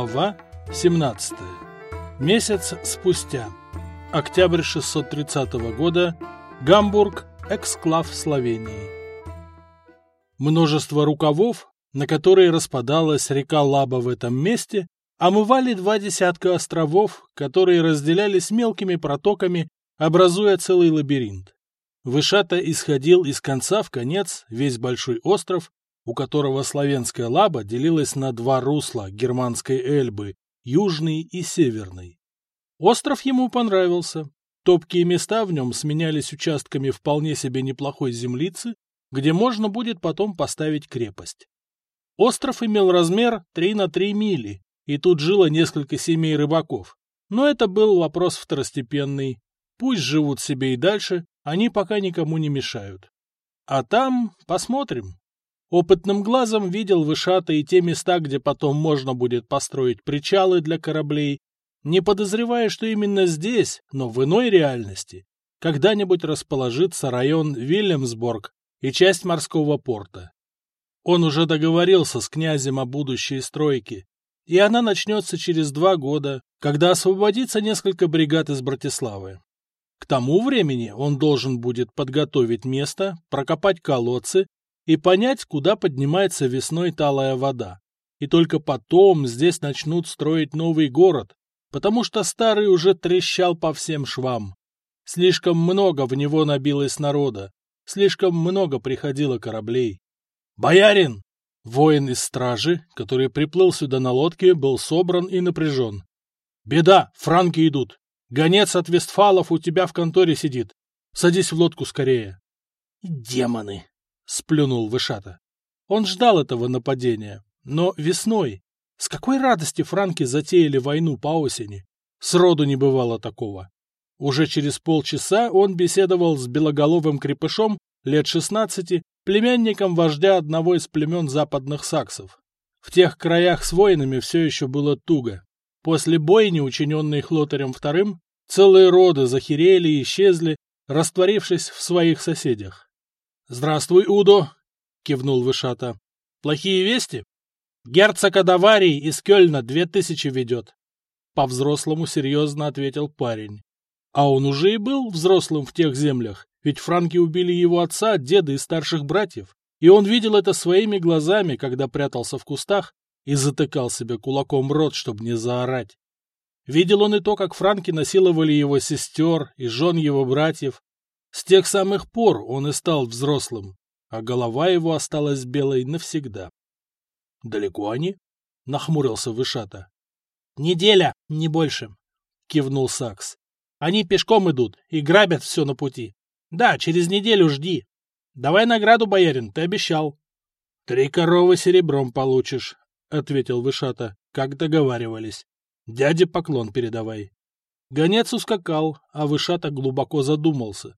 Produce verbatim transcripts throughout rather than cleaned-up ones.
Глава семнадцатая. Месяц спустя. Октябрь шестьсот тридцатого года. Гамбург, эксклав Словении. Множество рукавов, на которые распадалась река Лаба в этом месте, омывали два десятка островов, которые разделялись мелкими протоками, образуя целый лабиринт. Вышата исходил из конца в конец весь большой остров, у которого славянская Лаба делилась на два русла германской Эльбы, южный и северный. Остров ему понравился. Топкие места в нем сменялись участками вполне себе неплохой землицы, где можно будет потом поставить крепость. Остров имел размер три на три мили, и тут жило несколько семей рыбаков. Но это был вопрос второстепенный. Пусть живут себе и дальше, они пока никому не мешают. А там посмотрим. Опытным глазом видел Вышата и те места, где потом можно будет построить причалы для кораблей, не подозревая, что именно здесь, но в иной реальности, когда-нибудь расположится район Вильямсборг и часть морского порта. Он уже договорился с князем о будущей стройке, и она начнется через два года, когда освободится несколько бригад из Братиславы. К тому времени он должен будет подготовить место, прокопать колодцы и понять, куда поднимается весной талая вода. И только потом здесь начнут строить новый город, потому что старый уже трещал по всем швам. Слишком много в него набилось народа, слишком много приходило кораблей. «Боярин!» Воин из стражи, который приплыл сюда на лодке, был собран и напряжен. «Беда! Франки идут! Гонец от Вестфалов у тебя в конторе сидит! Садись в лодку скорее!» «Демоны!» — сплюнул Вышата. Он ждал этого нападения, но весной. С какой радости франки затеяли войну по осени? Сроду не бывало такого. Уже через полчаса он беседовал с белоголовым крепышом лет шестнадцати, племянником вождя одного из племен западных саксов. В тех краях с воинами все еще было туго. После бойни, учиненной Хлотарем вторым, целые роды захерели и исчезли, растворившись в своих соседях. «Здравствуй, Удо!» — кивнул Вышата. «Плохие вести? Герцог Адаварий из Кёльна две тысячи ведет». По-взрослому серьезно ответил парень. А он уже и был взрослым в тех землях, ведь франки убили его отца, деда и старших братьев, и он видел это своими глазами, когда прятался в кустах и затыкал себе кулаком рот, чтобы не заорать. Видел он и то, как франки насиловали его сестер и жен его братьев. С тех самых пор он и стал взрослым, а голова его осталась белой навсегда. — Далеко они? — нахмурился Вышата. — Неделя, не больше, — кивнул Сакс. — Они пешком идут и грабят все на пути. Да, через неделю жди. Давай награду, боярин, ты обещал. — Три коровы серебром получишь, — ответил Вышата, как договаривались. Дяде поклон передавай. Гонец ускакал, а Вышата глубоко задумался.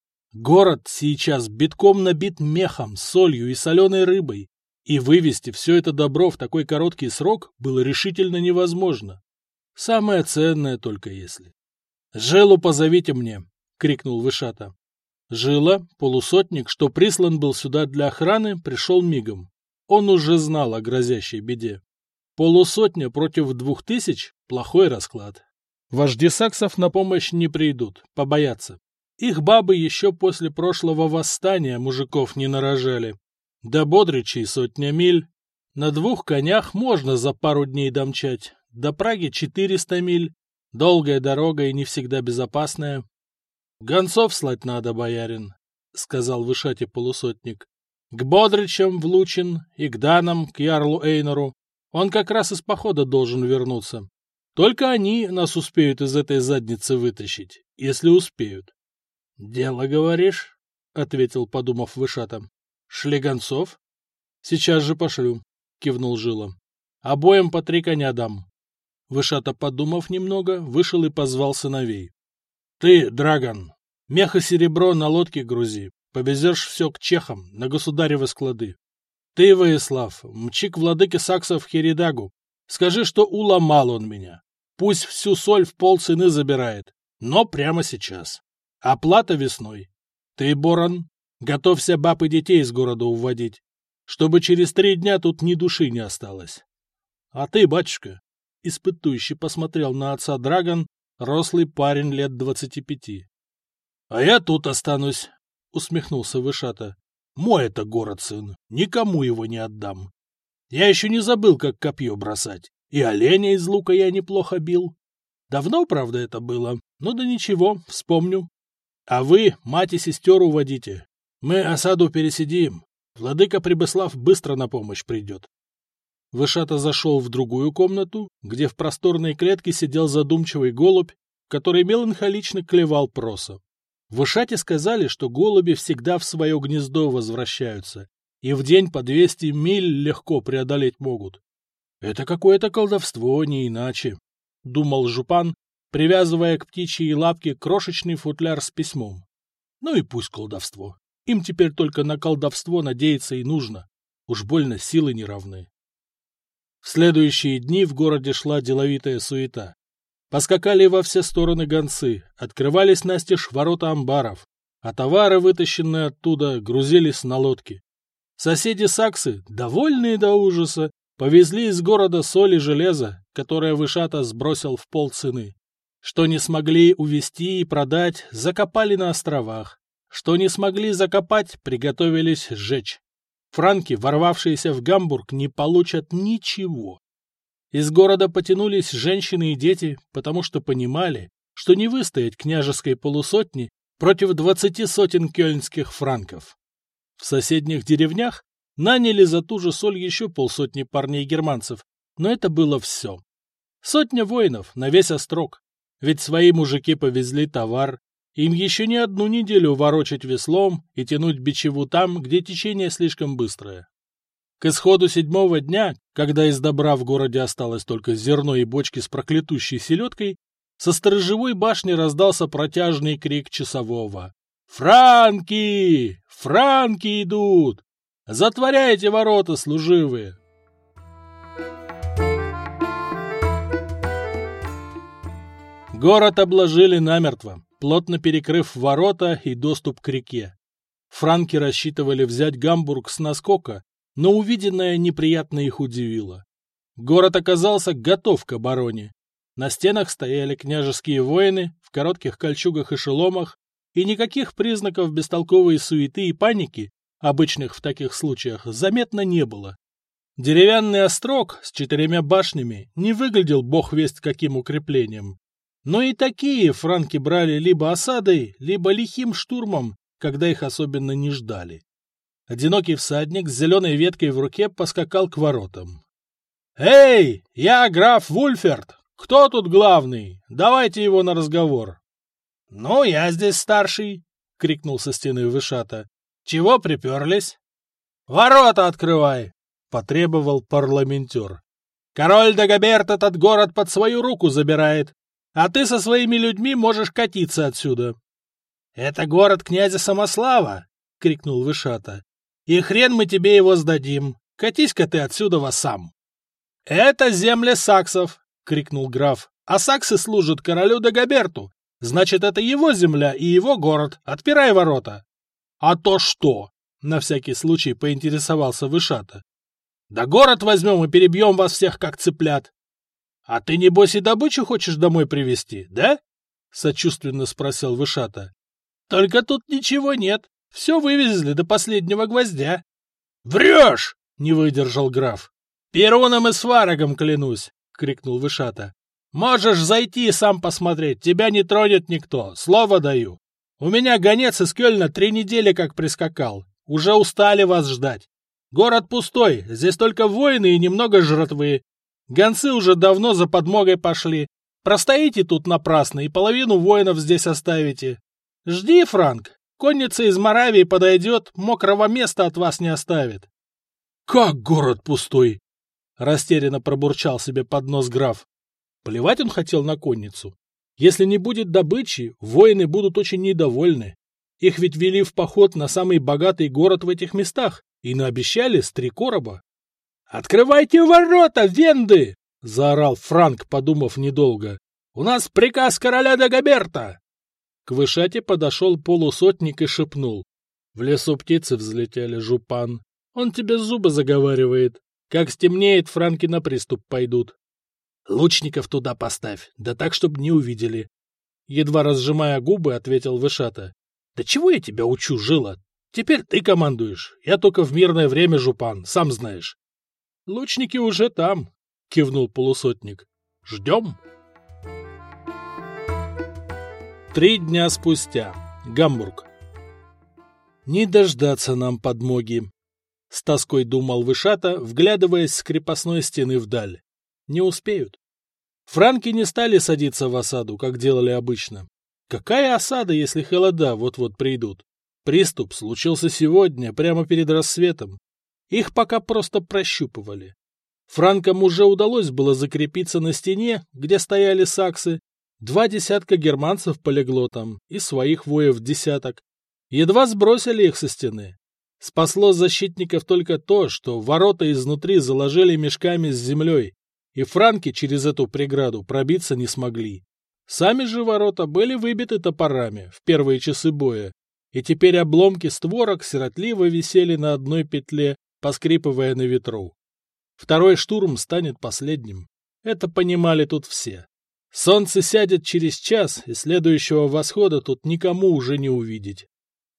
Город сейчас битком набит мехом, солью и соленой рыбой, и вывести все это добро в такой короткий срок было решительно невозможно. Самое ценное только если. — Жилу позовите мне! — крикнул Вышата. Жила, полусотник, что прислан был сюда для охраны, пришел мигом. Он уже знал о грозящей беде. Полусотня против двух тысяч — плохой расклад. Вожди саксов на помощь не придут, побоятся. Их бабы еще после прошлого восстания мужиков не нарожали. До Бодричей сотня миль. На двух конях можно за пару дней домчать. До Праги четыреста миль. Долгая дорога и не всегда безопасная. — Гонцов слать надо, боярин, — сказал Вышате полусотник. — К Бодричам в Лучин и к Данам, к ярлу Эйнору. Он как раз из похода должен вернуться. Только они нас успеют из этой задницы вытащить, если успеют. — Дело, говоришь? — ответил, подумав Вышата. — Шли гонцов? — Сейчас же пошлю, — кивнул Жила. — Обоим по три коня дам. Вышата, подумав немного, вышел и позвал сыновей. — Ты, Драгон, мех и серебро на лодке грузи, повезешь все к чехам, на государевы склады. Ты, Воислав, мчи к владыке саксов Херидагу, скажи, что уломал он меня. Пусть всю соль в полцены забирает, но прямо сейчас. Оплата весной. Ты, Борон, готовься баб и детей из города уводить, чтобы через три дня тут ни души не осталось. А ты, батюшка, испытующе посмотрел на отца Драгон, рослый парень лет двадцати пяти. — А я тут останусь, — усмехнулся Вышата. — Мой это город, сын, никому его не отдам. Я еще не забыл, как копье бросать, и оленя из лука я неплохо бил. Давно, правда, это было, но да ничего, вспомню. А вы, мать и сестер, уводите. Мы осаду пересидим. Владыка Прибыслав быстро на помощь придет. Вышата зашел в другую комнату, где в просторной клетке сидел задумчивый голубь, который меланхолично клевал проса. Вышате сказали, что голуби всегда в свое гнездо возвращаются, и в день по двести миль легко преодолеть могут. Это какое-то колдовство, не иначе, — думал Жупан, привязывая к птичьей лапке крошечный футляр с письмом. Ну и пусть колдовство. Им теперь только на колдовство надеяться и нужно. Уж больно силы не равны. В следующие дни в городе шла деловитая суета. Поскакали во все стороны гонцы, открывались настежь ворота амбаров, а товары, вытащенные оттуда, грузились на лодки. Соседи-саксы, довольные до ужаса, повезли из города соль и железо, которое Вышата сбросил в полцены. Что не смогли увезти и продать, закопали на островах. Что не смогли закопать, приготовились сжечь. Франки, ворвавшиеся в Гамбург, не получат ничего. Из города потянулись женщины и дети, потому что понимали, что не выстоять княжеской полусотни против двадцати сотен кёльнских франков. В соседних деревнях наняли за ту же соль еще полсотни парней-германцев, но это было все. Сотня воинов на весь острог, ведь свои мужики повезли товар, им еще не одну неделю ворочать веслом и тянуть бичеву там, где течение слишком быстрое. К исходу седьмого дня, когда из добра в городе осталось только зерно и бочки с проклятущей селедкой, со сторожевой башни раздался протяжный крик часового. «Франки! Франки идут! Затворяйте ворота, служивые!» Город обложили намертво, плотно перекрыв ворота и доступ к реке. Франки рассчитывали взять Гамбург с наскока, но увиденное неприятно их удивило. Город оказался готов к обороне. На стенах стояли княжеские воины в коротких кольчугах и шеломах, и никаких признаков бестолковой суеты и паники, обычных в таких случаях, заметно не было. Деревянный острог с четырьмя башнями не выглядел бог весть каким укреплением. Но и такие франки брали либо осадой, либо лихим штурмом, когда их особенно не ждали. Одинокий всадник с зеленой веткой в руке поскакал к воротам. «Эй, я граф Вульферт! Кто тут главный? Давайте его на разговор!» «Ну, я здесь старший!» — крикнул со стены Вышата. «Чего приперлись?» «Ворота открывай!» — потребовал парламентер. «Король Дагоберт этот город под свою руку забирает, а ты со своими людьми можешь катиться отсюда!» «Это город князя Самослава!» — крикнул Вышата. «И хрен мы тебе его сдадим! Катись-ка ты отсюда во сам!» «Это земля саксов!» — крикнул граф. «А саксы служат королю Дагоберту! Значит, это его земля и его город! Отпирай ворота!» «А то что?» — на всякий случай поинтересовался Вышата. «Да город возьмем и перебьем вас всех, как цыплят!» «А ты, небось, и добычу хочешь домой привезти, да?» — сочувственно спросил Вышата. «Только тут ничего нет. Все вывезли до последнего гвоздя». «Врешь!» — не выдержал граф. «Перуном и сварогом клянусь!» — крикнул Вышата. «Можешь зайти и сам посмотреть, тебя не тронет никто, слово даю. У меня гонец из Кёльна три недели как прискакал. Уже устали вас ждать. Город пустой, здесь только воины и немного жратвы. Гонцы уже давно за подмогой пошли. Простоите тут напрасно и половину воинов здесь оставите. Жди, Франк, конница из Моравии подойдет, мокрого места от вас не оставит». «Как город пустой?» — растерянно пробурчал себе под нос граф. Плевать он хотел на конницу. Если не будет добычи, воины будут очень недовольны. Их ведь вели в поход на самый богатый город в этих местах и наобещали с три короба. «Открывайте ворота, венды!» — заорал Франк, подумав недолго. «У нас приказ короля Дагоберта!» К Вышате подошел полусотник и шепнул. «В лесу птицы взлетели, Жупан. Он тебе зубы заговаривает. Как стемнеет, франки на приступ пойдут». Лучников туда поставь, да так, чтобы не увидели. Едва разжимая губы, ответил Вышата. Да чего я тебя учу, Жила? Теперь ты командуешь. Я только в мирное время жупан, сам знаешь. Лучники уже там, кивнул полусотник. Ждем. Три дня спустя. Гамбург. Не дождаться нам подмоги. С тоской думал Вышата, вглядываясь с крепостной стены вдаль. Не успеют. Франки не стали садиться в осаду, как делали обычно. Какая осада, если холода вот-вот придут? Приступ случился сегодня, прямо перед рассветом. Их пока просто прощупывали. Франкам уже удалось было закрепиться на стене, где стояли саксы. Два десятка германцев полегло там, и своих воев десяток. Едва сбросили их со стены. Спасло защитников только то, что ворота изнутри заложили мешками с землей, и франки через эту преграду пробиться не смогли. Сами же ворота были выбиты топорами в первые часы боя, и теперь обломки створок сиротливо висели на одной петле, поскрипывая на ветру. Второй штурм станет последним. Это понимали тут все. Солнце сядет через час, и следующего восхода тут никому уже не увидеть.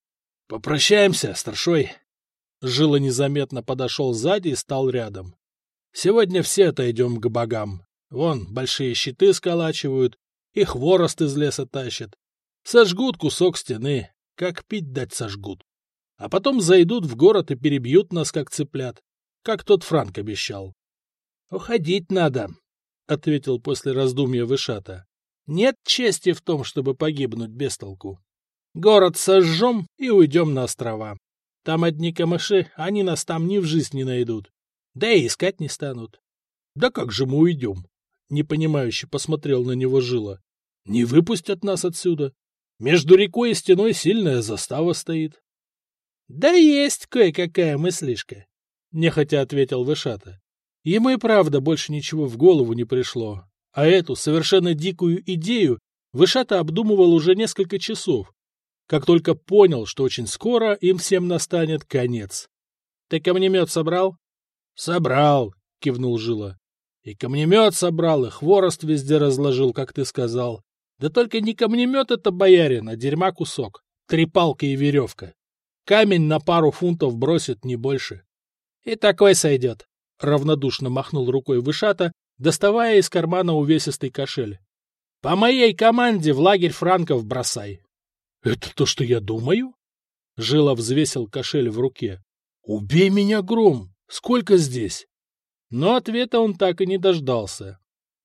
— Попрощаемся, старшой. Жила незаметно подошел сзади и стал рядом. — Сегодня все отойдем к богам. Вон, большие щиты сколачивают, и хворост из леса тащат. Сожгут кусок стены, как пить дать сожгут. А потом зайдут в город и перебьют нас, как цыплят, как тот Франк обещал. — Уходить надо, — ответил после раздумья Вышата. — Нет чести в том, чтобы погибнуть без толку. Город сожжем и уйдем на острова. Там одни камыши, они нас там ни в жизнь не найдут. Да и искать не станут. — Да как же мы уйдем? — непонимающе посмотрел на него Жила. — Не выпустят нас отсюда. Между рекой и стеной сильная застава стоит. — Да есть кое-какая мыслишка, — нехотя ответил Вышата. Ему и правда больше ничего в голову не пришло, а эту совершенно дикую идею Вышата обдумывал уже несколько часов, как только понял, что очень скоро им всем настанет конец. — Ты камнемет собрал? — Собрал, — кивнул Жила. — И камнемет собрал, и хворост везде разложил, как ты сказал. Да только не камнемет это, боярин, а дерьма кусок. Три палки и веревка. Камень на пару фунтов бросит, не больше. — И такой сойдет. — равнодушно махнул рукой Вышата, доставая из кармана увесистый кошель. — По моей команде в лагерь франков бросай. — Это то, что я думаю? Жила взвесил кошель в руке. — Убей меня, Гром! Сколько здесь? Но ответа он так и не дождался.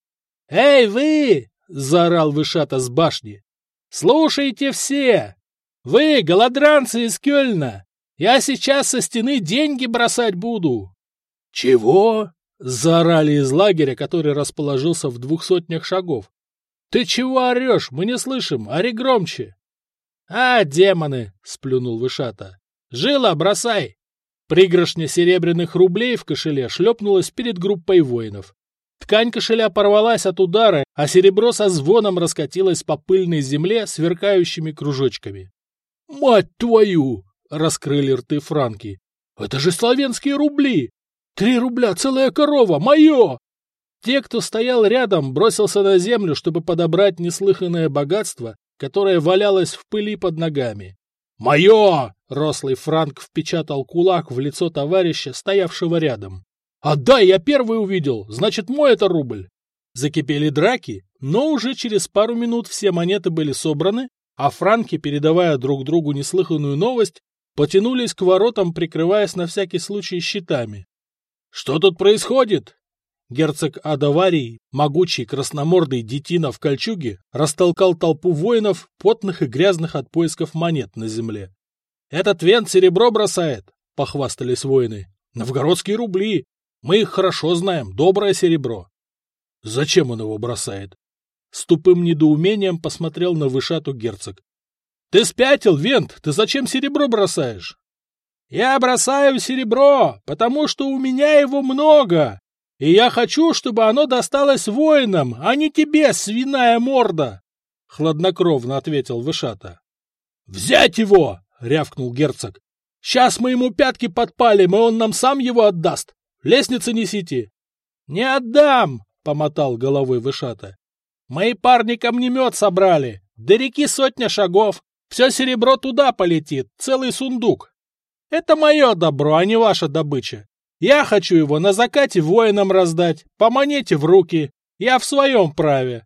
— Эй, вы! — заорал Вышата с башни. — Слушайте все! Вы, голодранцы из Кёльна! Я сейчас со стены деньги бросать буду! — Чего? — заорали из лагеря, который расположился в двух сотнях шагов. — Ты чего орешь? Мы не слышим. Ори громче. — А, демоны! — сплюнул Вышата. — Жила, бросай! Пригоршня серебряных рублей в кошеле шлепнулась перед группой воинов. Ткань кошеля порвалась от удара, а серебро со звоном раскатилось по пыльной земле сверкающими кружочками. — Мать твою! — раскрыли рты франки. — Это же славянские рубли! Три рубля, целая корова, мое! Те, кто стоял рядом, бросился на землю, чтобы подобрать неслыханное богатство, которое валялось в пыли под ногами. «Мое!» — рослый франк впечатал кулак в лицо товарища, стоявшего рядом. «Отдай, я первый увидел, значит, мой это рубль!» Закипели драки, но уже через пару минут все монеты были собраны, а франки, передавая друг другу неслыханную новость, потянулись к воротам, прикрываясь на всякий случай щитами. «Что тут происходит?» Герцог Адаварий, могучий красномордый детина в кольчуге, растолкал толпу воинов, потных и грязных от поисков монет на земле. «Этот вент серебро бросает», — похвастались воины. «Новгородские рубли. Мы их хорошо знаем, доброе серебро». «Зачем он его бросает?» С тупым недоумением посмотрел на Вышату герцог. «Ты спятил, вент? Ты зачем серебро бросаешь?» «Я бросаю серебро, потому что у меня его много, и я хочу, чтобы оно досталось воинам, а не тебе, свиная морда!» — хладнокровно ответил Вышата. «Взять его!» — рявкнул герцог. «Сейчас мы ему пятки подпалим, и он нам сам его отдаст. Лестницы несите!» «Не отдам!» — помотал головой Вышата. — Мои парни камнемет собрали. До реки сотня шагов. Все серебро туда полетит, целый сундук. Это мое добро, а не ваша добыча. Я хочу его на закате воинам раздать, по монете в руки. Я в своем праве.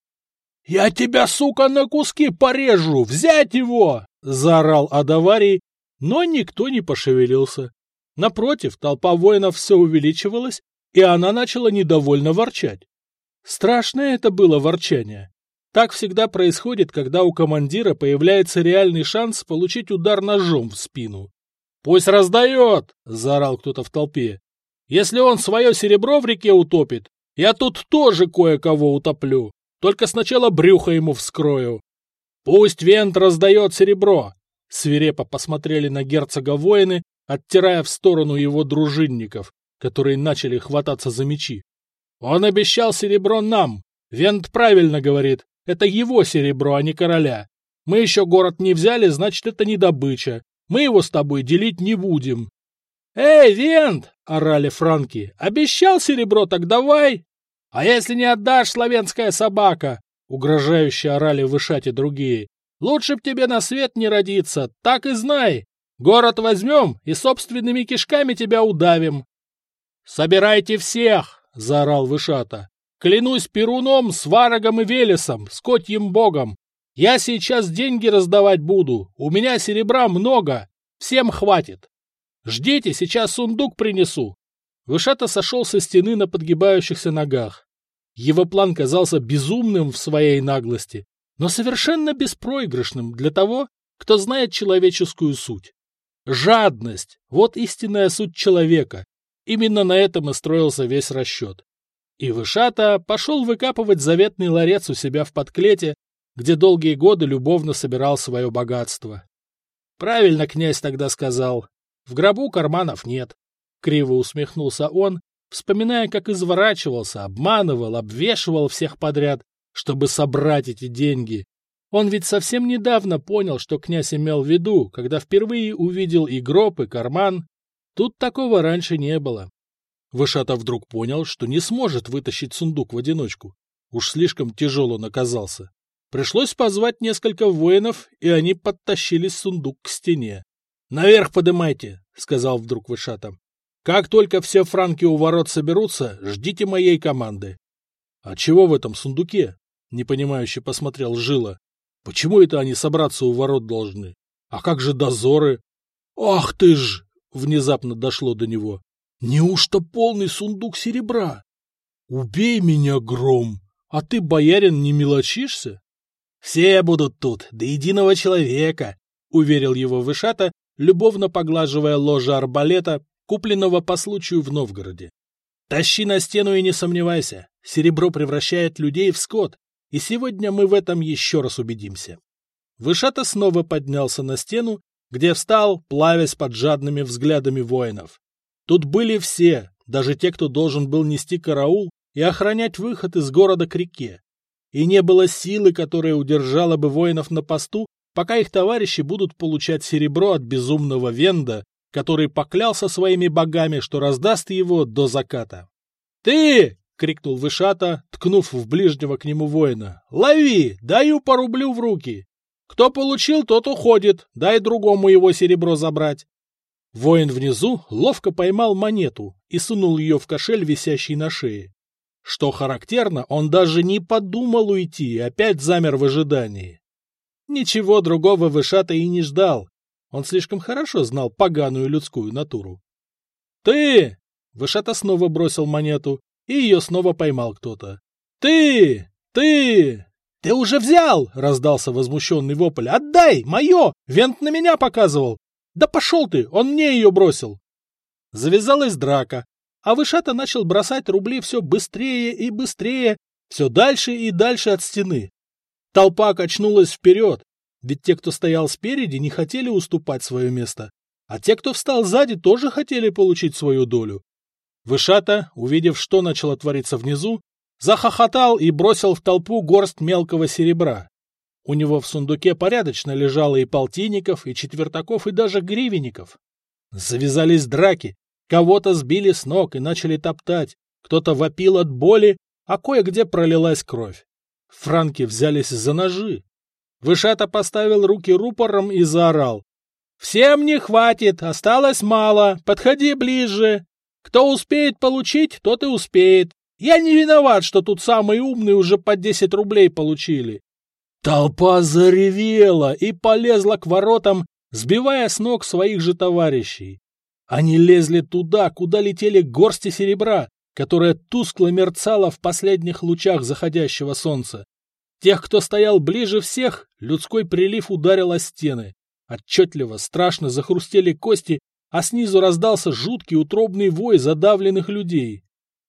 — Я тебя, сука, на куски порежу! Взять его! — заорал Адаварий, но никто не пошевелился. Напротив, толпа воинов все увеличивалась, и она начала недовольно ворчать. Страшное это было ворчание. Так всегда происходит, когда у командира появляется реальный шанс получить удар ножом в спину. — Пусть раздает! — заорал кто-то в толпе. — Если он свое серебро в реке утопит, я тут тоже кое-кого утоплю. Только сначала брюхо ему вскрою. — Пусть Вент раздает серебро! — свирепо посмотрели на герцога воины, оттирая в сторону его дружинников, которые начали хвататься за мечи. — Он обещал серебро нам. Вент правильно говорит. Это его серебро, а не короля. Мы еще город не взяли, значит, это не добыча. Мы его с тобой делить не будем. — Эй, Вент! — орали франки. — Обещал серебро, так давай! — А если не отдашь, славянская собака? — угрожающе орали в Ишате другие. — Лучше б тебе на свет не родиться, так и знай. Город возьмем и собственными кишками тебя удавим. — Собирайте всех! — заорал Вышата. — Клянусь Перуном, Сварогом и Велесом, скотьим богом. Я сейчас деньги раздавать буду, у меня серебра много, всем хватит. Ждите, сейчас сундук принесу. Вышата сошел со стены на подгибающихся ногах. Его план казался безумным в своей наглости, но совершенно беспроигрышным для того, кто знает человеческую суть. Жадность — вот истинная суть человека. Именно на этом и строился весь расчет. И Вышата пошел выкапывать заветный ларец у себя в подклете, где долгие годы любовно собирал свое богатство. Правильно князь тогда сказал. В гробу карманов нет. Криво усмехнулся он, вспоминая, как изворачивался, обманывал, обвешивал всех подряд, чтобы собрать эти деньги. Он ведь совсем недавно понял, что князь имел в виду, когда впервые увидел и гроб, и карман. Тут такого раньше не было. Вышата вдруг понял, что не сможет вытащить сундук в одиночку. Уж слишком тяжел он оказался. Пришлось позвать несколько воинов, и они подтащили сундук к стене. — Наверх подымайте, — сказал вдруг Вышата. — Как только все франки у ворот соберутся, ждите моей команды. — А чего в этом сундуке? — непонимающе посмотрел Жила. — Почему это они собраться у ворот должны? А как же дозоры? — Ах ты ж! — внезапно дошло до него. — Неужто полный сундук серебра? Убей меня, Гром! А ты, боярин, не мелочишься? — Все будут тут, до единого человека, — уверил его Вышата, любовно поглаживая ложе арбалета, купленного по случаю в Новгороде. — Тащи на стену и не сомневайся, серебро превращает людей в скот, и сегодня мы в этом еще раз убедимся. Вышата снова поднялся на стену, где встал, плавясь под жадными взглядами воинов. Тут были все, даже те, кто должен был нести караул и охранять выход из города к реке. И не было силы, которая удержала бы воинов на посту, пока их товарищи будут получать серебро от безумного Венда, который поклялся своими богами, что раздаст его до заката. «Ты!» — крикнул Вышата, ткнув в ближнего к нему воина. «Лови! Даю по рублю в руки! Кто получил, тот уходит, дай другому его серебро забрать!» Воин внизу ловко поймал монету и сунул ее в кошель, висящий на шее. Что характерно, он даже не подумал уйти и опять замер в ожидании. Ничего другого Вышата и не ждал. Он слишком хорошо знал поганую людскую натуру. «Ты!» — Вышата снова бросил монету, и ее снова поймал кто-то. «Ты! Ты! Ты уже взял!» — раздался возмущенный вопль. «Отдай! Мое! Вент на меня показывал! Да пошел ты! Он мне ее бросил!» Завязалась драка, а Вышата начал бросать рубли все быстрее и быстрее, все дальше и дальше от стены. Толпа качнулась вперед, ведь те, кто стоял спереди, не хотели уступать свое место, а те, кто встал сзади, тоже хотели получить свою долю. Вышата, увидев, что начало твориться внизу, захохотал и бросил в толпу горсть мелкого серебра. У него в сундуке порядочно лежало и полтинников, и четвертаков, и даже гривенников. Завязались драки, кого-то сбили с ног и начали топтать, кто-то вопил от боли, а кое-где пролилась кровь. Франки взялись за ножи. Вышата поставил руки рупором и заорал. «Всем не хватит, осталось мало, подходи ближе. Кто успеет получить, тот и успеет. Я не виноват, что тут самые умные уже по десять рублей получили». Толпа заревела и полезла к воротам, сбивая с ног своих же товарищей. Они лезли туда, куда летели горсти серебра, которое тускло мерцало в последних лучах заходящего солнца. Тех, кто стоял ближе всех, людской прилив ударил о стены. Отчетливо, страшно захрустели кости, а снизу раздался жуткий утробный вой задавленных людей.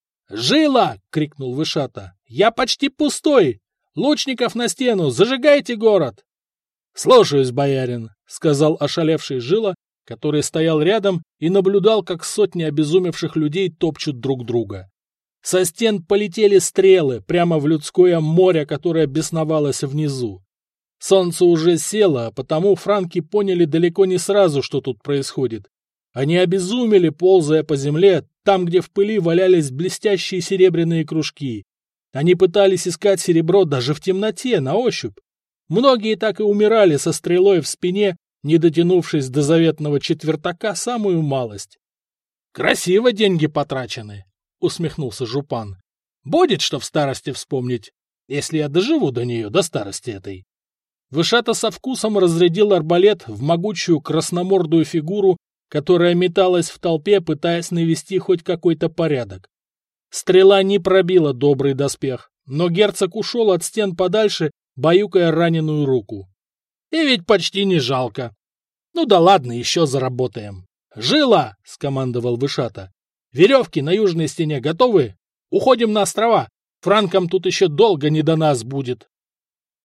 «Жила!» — крикнул Вышата. «Я почти пустой! Лучников на стену! Зажигайте город!» «Слушаюсь, боярин!» — сказал ошалевший Жила, который стоял рядом и наблюдал, как сотни обезумевших людей топчут друг друга. Со стен полетели стрелы прямо в людское море, которое бесновалось внизу. Солнце уже село, а потому франки поняли далеко не сразу, что тут происходит. Они обезумели, ползая по земле, там, где в пыли валялись блестящие серебряные кружки. Они пытались искать серебро даже в темноте, на ощупь. Многие так и умирали со стрелой в спине, не дотянувшись до заветного четвертака самую малость. — Красиво деньги потрачены, — усмехнулся Жупан. — Будет что в старости вспомнить, если я доживу до нее, до старости этой. Вышата со вкусом разрядил арбалет в могучую красномордую фигуру, которая металась в толпе, пытаясь навести хоть какой-то порядок. Стрела не пробила добрый доспех, но герцог ушел от стен подальше, баюкая раненую руку. И ведь почти не жалко. Ну да ладно, еще заработаем. «Жила!» — скомандовал Вышата. «Веревки на южной стене готовы? Уходим на острова. Франкам тут еще долго не до нас будет».